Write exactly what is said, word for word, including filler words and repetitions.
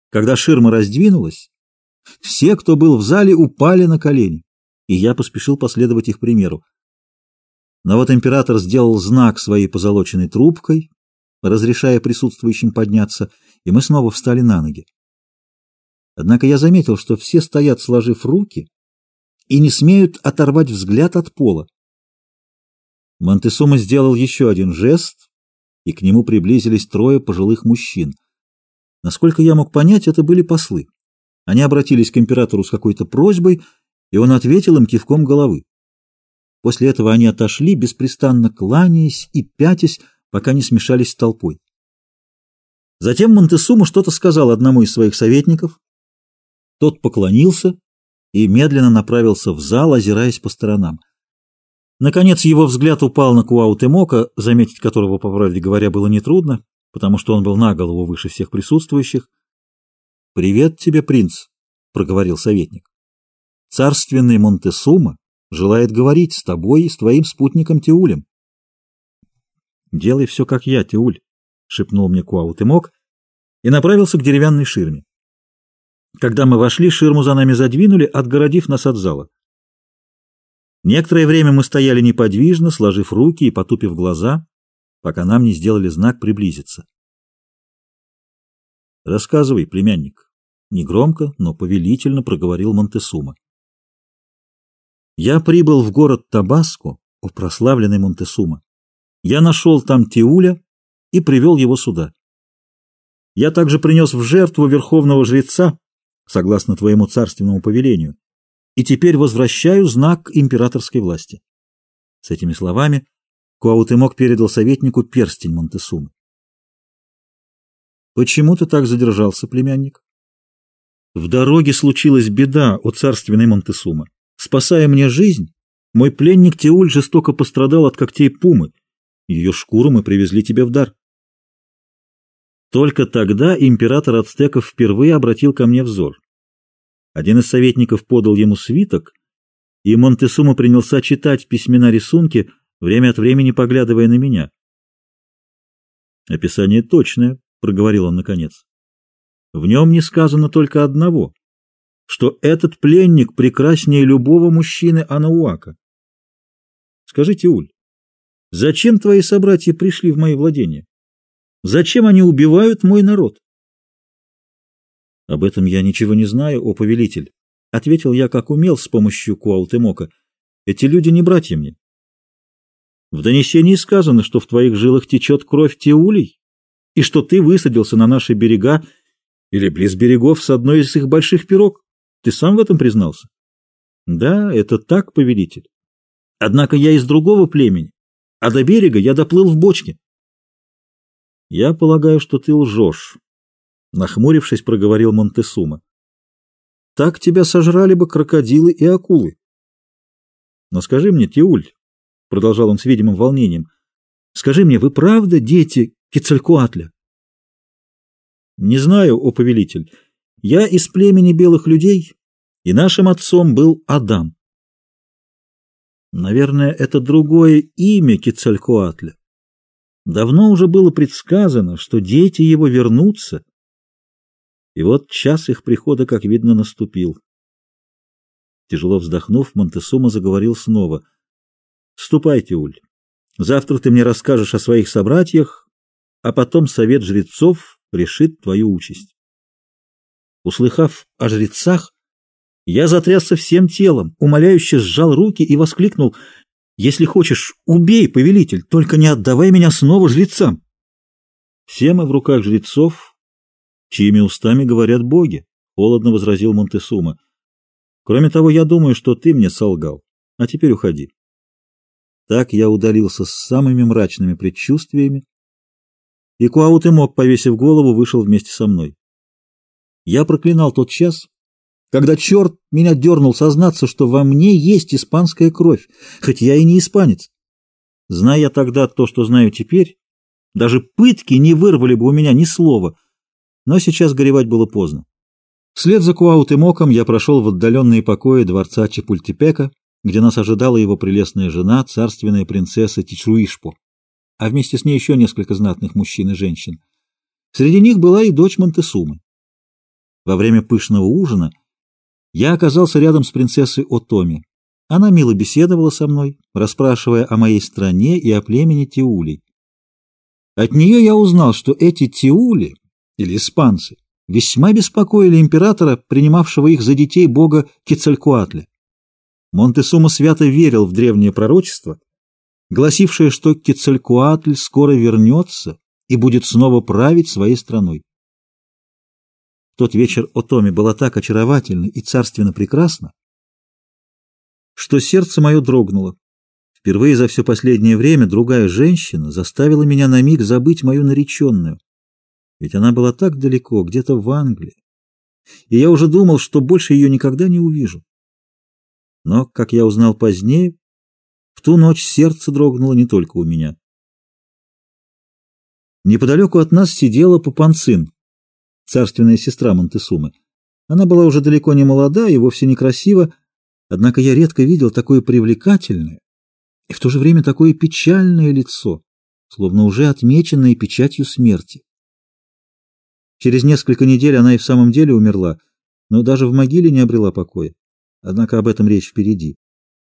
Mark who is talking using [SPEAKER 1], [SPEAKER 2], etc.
[SPEAKER 1] Когда ширма раздвинулась, все, кто был в зале, упали на колени, и я поспешил последовать их примеру. Но вот император сделал знак своей позолоченной трубкой, разрешая присутствующим подняться, и мы снова встали на ноги. Однако я заметил, что все стоят, сложив руки, и не смеют оторвать взгляд от пола. Монтесума сделал еще один жест, и к нему приблизились трое пожилых мужчин. Насколько я мог понять, это были послы. Они обратились к императору с какой-то просьбой, и он ответил им кивком головы. После этого они отошли, беспрестанно кланяясь и пятясь, пока не смешались с толпой. Затем Монтесума что-то сказал одному из своих советников. Тот поклонился и медленно направился в зал, озираясь по сторонам. Наконец его взгляд упал на Куаутемока, заметить которого, по правде говоря, было нетрудно, потому что он был на голову выше всех присутствующих. «Привет тебе, принц», — проговорил советник. «Царственный Монтесума желает говорить с тобой и с твоим спутником Тиулем». «Делай все, как я, Тиуль», — шепнул мне Куаутемок и направился к деревянной ширме. Когда мы вошли, ширму за нами задвинули, отгородив нас от зала. Некоторое время мы стояли неподвижно, сложив руки и потупив глаза, пока нам не сделали знак приблизиться. «Рассказывай, племянник», — негромко, но повелительно проговорил Монтесума. «Я прибыл в город Табаско, о прославленный Монтесума. Я нашел там Тиуля и привел его сюда. Я также принес в жертву верховного жреца, согласно твоему царственному повелению, и теперь возвращаю знак императорской власти». С этими словами Куаутемок передал советнику перстень Монтесумы. «Почему ты так задержался, племянник?» «В дороге случилась беда, о царственный Монтесума. Спасая мне жизнь, мой пленник Тиуль жестоко пострадал от когтей пумы. Ее шкуру мы привезли тебе в дар». Только тогда император ацтеков впервые обратил ко мне взор. Один из советников подал ему свиток, и Монтесума принялся читать письмена рисунки, время от времени поглядывая на меня. «Описание точное», — проговорил он наконец. «В нем не сказано только одного, что этот пленник прекраснее любого мужчины Анауака. Скажи, Тиуль, зачем твои собратья пришли в мои владения? Зачем они убивают мой народ?» «Об этом я ничего не знаю, о повелитель», — ответил я, как умел, с помощью Куаутемока. «Эти люди не братья мне. В донесении сказано, что в твоих жилах течет кровь Тиулей, и что ты высадился на наши берега или близ берегов с одной из их больших пирог. Ты сам в этом признался?» «Да, это так, повелитель. Однако я из другого племени, а до берега я доплыл в бочке». «Я полагаю, что ты лжешь», — нахмурившись, проговорил Монтесума. «Так тебя сожрали бы крокодилы и акулы». «Но скажи мне, Тиуль», — продолжал он с видимым волнением, — «скажи мне, вы правда дети Кецалькоатля?» «Не знаю, о повелитель. Я из племени белых людей, и нашим отцом был Адам». «Наверное, это другое имя Кецалькоатля. Давно уже было предсказано, что дети его вернутся, и вот час их прихода, как видно, наступил». Тяжело вздохнув, Монтесума заговорил снова. «Ступай, Тиуль. Завтра ты мне расскажешь о своих собратьях, а потом совет жрецов решит твою участь». Услыхав о жрецах, я затрясся всем телом, умоляюще сжал руки и воскликнул: «Если хочешь, убей, повелитель, только не отдавай меня снова жрецам». «Все мы в руках жрецов, чьими устами говорят боги», — холодно возразил Монтесума. «Кроме того, я думаю, что ты мне солгал. А теперь уходи». Так я удалился с самыми мрачными предчувствиями, и Куаутемок, повесив голову, вышел вместе со мной. Я проклинал тот час, когда черт меня дернул сознаться, что во мне есть испанская кровь, хоть я и не испанец. Зная тогда то, что знаю теперь, даже пытки не вырвали бы у меня ни слова, но сейчас горевать было поздно. Вслед за Куаутемоком я прошел в отдаленные покои дворца Чапультепека, где нас ожидала его прелестная жена, царственная принцесса Тичуишпо, а вместе с ней еще несколько знатных мужчин и женщин. Среди них была и дочь Монтесумы. Во время пышного ужина я оказался рядом с принцессой Отоми. Она мило беседовала со мной, расспрашивая о моей стране и о племени Тиулей. От нее я узнал, что эти Тиули, или испанцы, весьма беспокоили императора, принимавшего их за детей бога Кецалькоатля. Монтесума свято верил в древнее пророчество, гласившее, что Кецалькоатль скоро вернется и будет снова править своей страной. В тот вечер Отоми была так очаровательна и царственно прекрасна, что сердце мое дрогнуло. Впервые за все последнее время другая женщина заставила меня на миг забыть мою нареченную. Ведь она была так далеко, где-то в Англии, и я уже думал, что больше ее никогда не увижу. Но, как я узнал позднее, в ту ночь сердце дрогнуло не только у меня. Неподалеку от нас сидела Папанцин, царственная сестра Монтесумы. Она была уже далеко не молода и вовсе не красива, однако я редко видел такое привлекательное и в то же время такое печальное лицо, словно уже отмеченное печатью смерти. Через несколько недель она и в самом деле умерла, но даже в могиле не обрела покоя. Однако об этом речь впереди.